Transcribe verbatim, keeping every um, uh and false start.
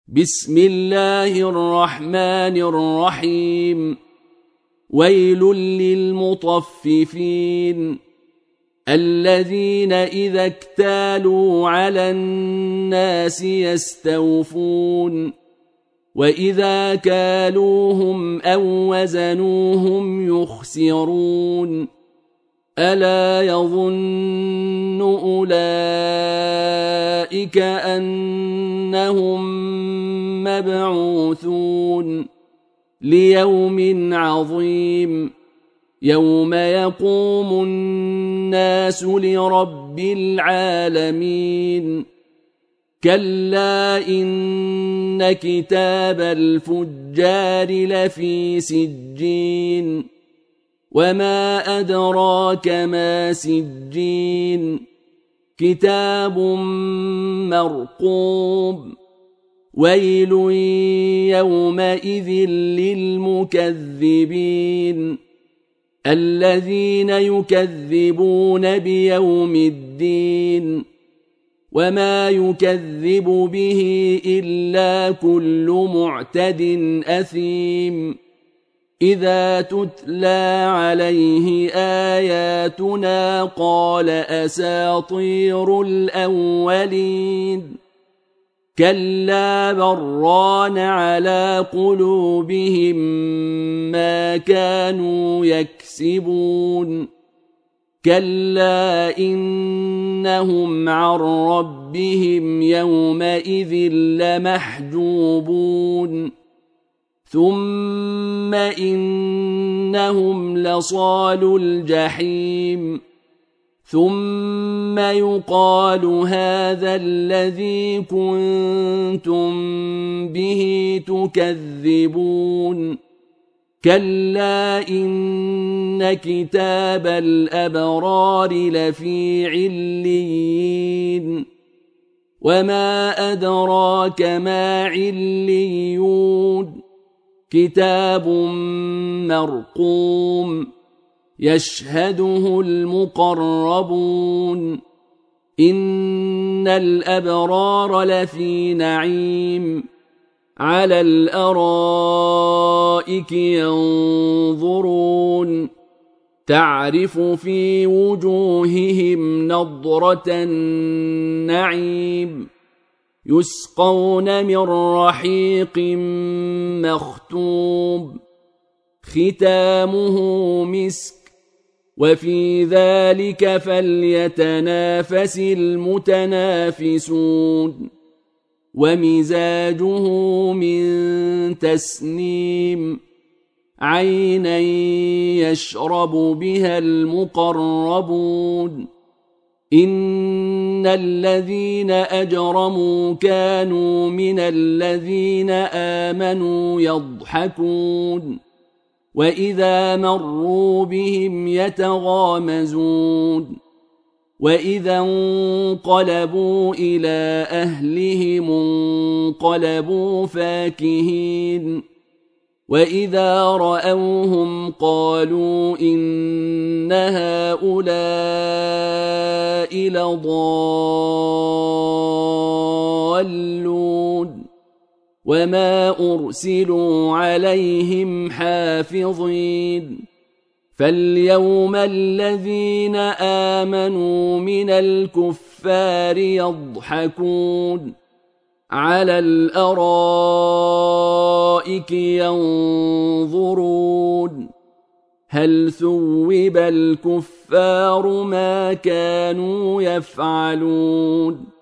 بسم الله الرحمن الرحيم. ويل للمطففين الذين إذا اكتالوا على الناس يستوفون وإذا كالوهم أو وزنوهم يخسرون ألا يظن أولئك أنهم مبعوثون ليوم عظيم يوم يقوم الناس لرب العالمين. كلا إن كتاب الفجار لفي سجين وما أدراك ما سجين كتاب مرقوم. ويل يومئذ للمكذبين الذين يكذبون بيوم الدين وما يكذب به إلا كل معتد أثيم إذا تتلى عليه آياتنا قال أساطير الأولين كلا بران على قلوبهم ما كانوا يكسبون كلا إنهم عن ربهم يومئذ لمحجوبون ثم إنهم لصالو الجحيم ثم يقال هذا الذي كنتم به تكذبون كلا إن كتاب الأبرار لفي عليين وما أدراك ما عليون كتاب مرقوم يشهده المقربون إن الأبرار لفي نعيم على الأرائك ينظرون تعرف في وجوههم نضرة النعيم يسقون من رحيق مختوم ختامه مسك وفي ذلك فليتنافس المتنافسون ومزاجه من تسنيم عينا يشرب بها المقربون إن الذين أجرموا كانوا من الذين آمنوا يضحكون وإذا مروا بهم يتغامزون وإذا انقلبوا إلى أهلهم انقلبوا فاكهين وإذا رأوهم قالوا إن هؤلاء لضالون وما أرسلوا عليهم حافظين فاليوم الذين آمنوا من الكفار يضحكون على الأرائك ينظرون هل ثوب الكفار ما كانوا يفعلون